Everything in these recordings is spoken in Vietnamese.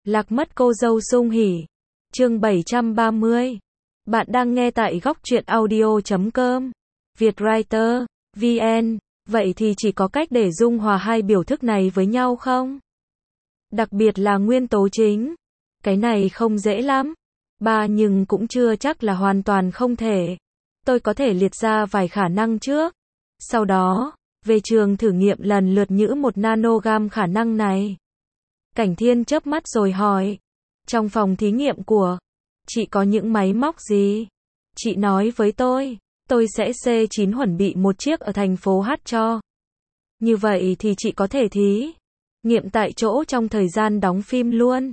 Lạc mất cô dâu sung hỉ. Chương 730. Bạn đang nghe tại góc truyện audio.com. Vietwriter, VN. Vậy thì chỉ có cách để dung hòa hai biểu thức này với nhau không? Đặc biệt là nguyên tố chính. Cái này không dễ lắm. Nhưng cũng chưa chắc là hoàn toàn không thể. Tôi có thể liệt ra vài khả năng trước. Sau đó, về trường thử nghiệm lần lượt nhữ 1 nanogam khả năng này. Cảnh Thiên chớp mắt rồi hỏi. Trong phòng thí nghiệm của chị có những máy móc gì? Chị nói với tôi sẽ C9 chuẩn bị một chiếc ở thành phố H cho. Như vậy thì chị có thể thí nghiệm tại chỗ trong thời gian đóng phim luôn.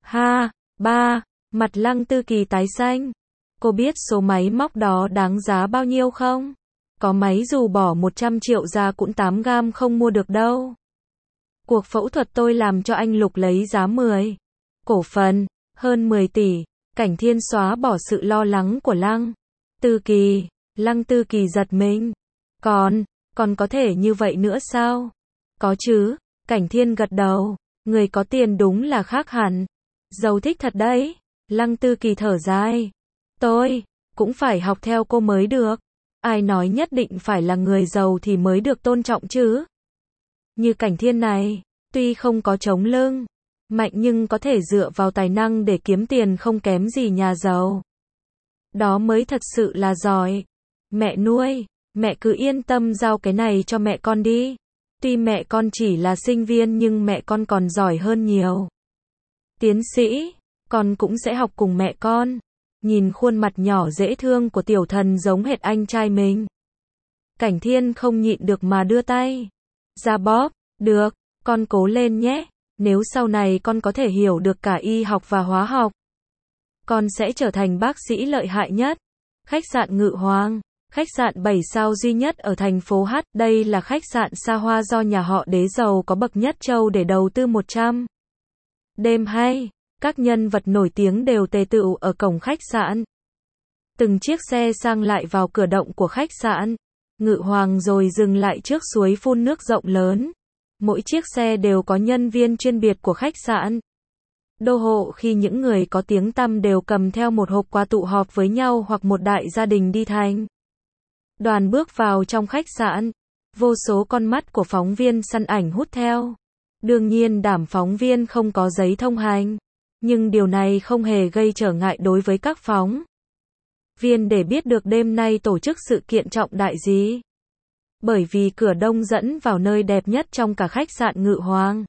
Mặt Lăng Tư Kỳ tái xanh. Cô biết số máy móc đó đáng giá bao nhiêu không? Có máy dù bỏ 100 triệu ra cũng 8 gam không mua được đâu. Cuộc phẫu thuật tôi làm cho anh Lục lấy giá 10 cổ phần, hơn 10 tỷ. Cảnh Thiên xóa bỏ sự lo lắng của Lăng Tư Kỳ. Lăng Tư Kỳ giật mình. Còn có thể như vậy nữa sao? Có chứ. Cảnh Thiên gật đầu. Người có tiền đúng là khác hẳn. Giàu thích thật đấy. Lăng Tư Kỳ thở dài. Tôi cũng phải học theo cô mới được. Ai nói nhất định phải là người giàu thì mới được tôn trọng chứ? Như Cảnh Thiên này, tuy không có chống lưng mạnh nhưng có thể dựa vào tài năng để kiếm tiền không kém gì nhà giàu. Đó mới thật sự là giỏi. Mẹ nuôi, mẹ cứ yên tâm giao cái này cho mẹ con đi. Tuy mẹ con chỉ là sinh viên nhưng mẹ con còn giỏi hơn nhiều. Tiến sĩ, con cũng sẽ học cùng mẹ con. Nhìn khuôn mặt nhỏ dễ thương của tiểu thần giống hệt anh trai mình. Cảnh Thiên không nhịn được mà đưa tay ra bóp. Được, con cố lên nhé. Nếu sau này con có thể hiểu được cả y học và hóa học, con sẽ trở thành bác sĩ lợi hại nhất. Khách sạn Ngự Hoàng, khách sạn 7 sao duy nhất ở thành phố H. Đây là khách sạn xa hoa do nhà họ Đế giàu có bậc nhất châu để đầu tư 100 đêm hay. Các nhân vật nổi tiếng đều tề tựu ở cổng khách sạn. Từng chiếc xe sang lại vào cửa động của khách sạn Ngự Hoàng rồi dừng lại trước suối phun nước rộng lớn. Mỗi chiếc xe đều có nhân viên chuyên biệt của khách sạn. Đô hộ khi những người có tiếng tăm đều cầm theo một hộp quà tụ họp với nhau hoặc một đại gia đình đi thành đoàn bước vào trong khách sạn. Vô số con mắt của phóng viên săn ảnh hút theo. Đương nhiên đám phóng viên không có giấy thông hành. Nhưng điều này không hề gây trở ngại đối với các phóng viên để biết được đêm nay tổ chức sự kiện trọng đại gì. Bởi vì cửa đông dẫn vào nơi đẹp nhất trong cả khách sạn Ngự Hoàng.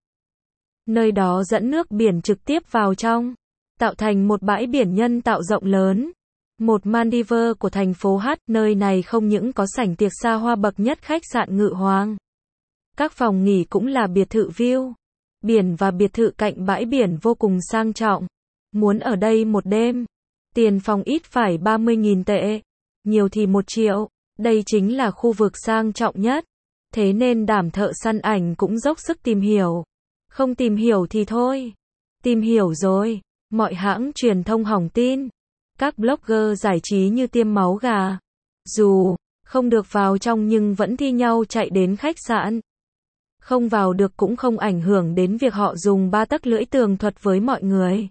Nơi đó dẫn nước biển trực tiếp vào trong, tạo thành một bãi biển nhân tạo rộng lớn. Một Maldives của thành phố H. Nơi này không những có sảnh tiệc xa hoa bậc nhất khách sạn Ngự Hoàng. Các phòng nghỉ cũng là biệt thự view biển và biệt thự cạnh bãi biển vô cùng sang trọng. Muốn ở đây một đêm, tiền phòng ít phải 30.000 tệ, nhiều thì 1 triệu. Đây chính là khu vực sang trọng nhất. Thế nên đám thợ săn ảnh cũng dốc sức tìm hiểu. Không tìm hiểu thì thôi. Tìm hiểu rồi, mọi hãng truyền thông hỏng tin. Các blogger giải trí như tiêm máu gà. Dù không được vào trong nhưng vẫn thi nhau chạy đến khách sạn. Không vào được cũng không ảnh hưởng đến việc họ dùng 3 tấc lưỡi tường thuật với mọi người.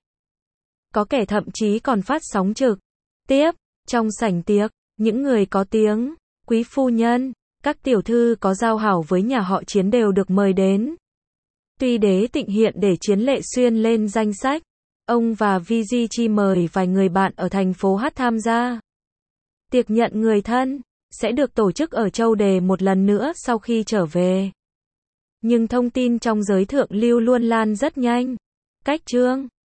Có kẻ thậm chí còn phát sóng trực tiếp trong sảnh tiệc. Những người có tiếng, quý phu nhân, các tiểu thư có giao hảo với nhà họ Chiến đều được mời đến. Tuy Đế Tịnh hiện để Chiến Lệ Xuyên lên danh sách, ông và VG mời vài người bạn ở thành phố H tham gia. Tiệc nhận người thân sẽ được tổ chức ở Châu Đề một lần nữa sau khi trở về. Nhưng thông tin trong giới thượng lưu luôn lan rất nhanh. Cách chương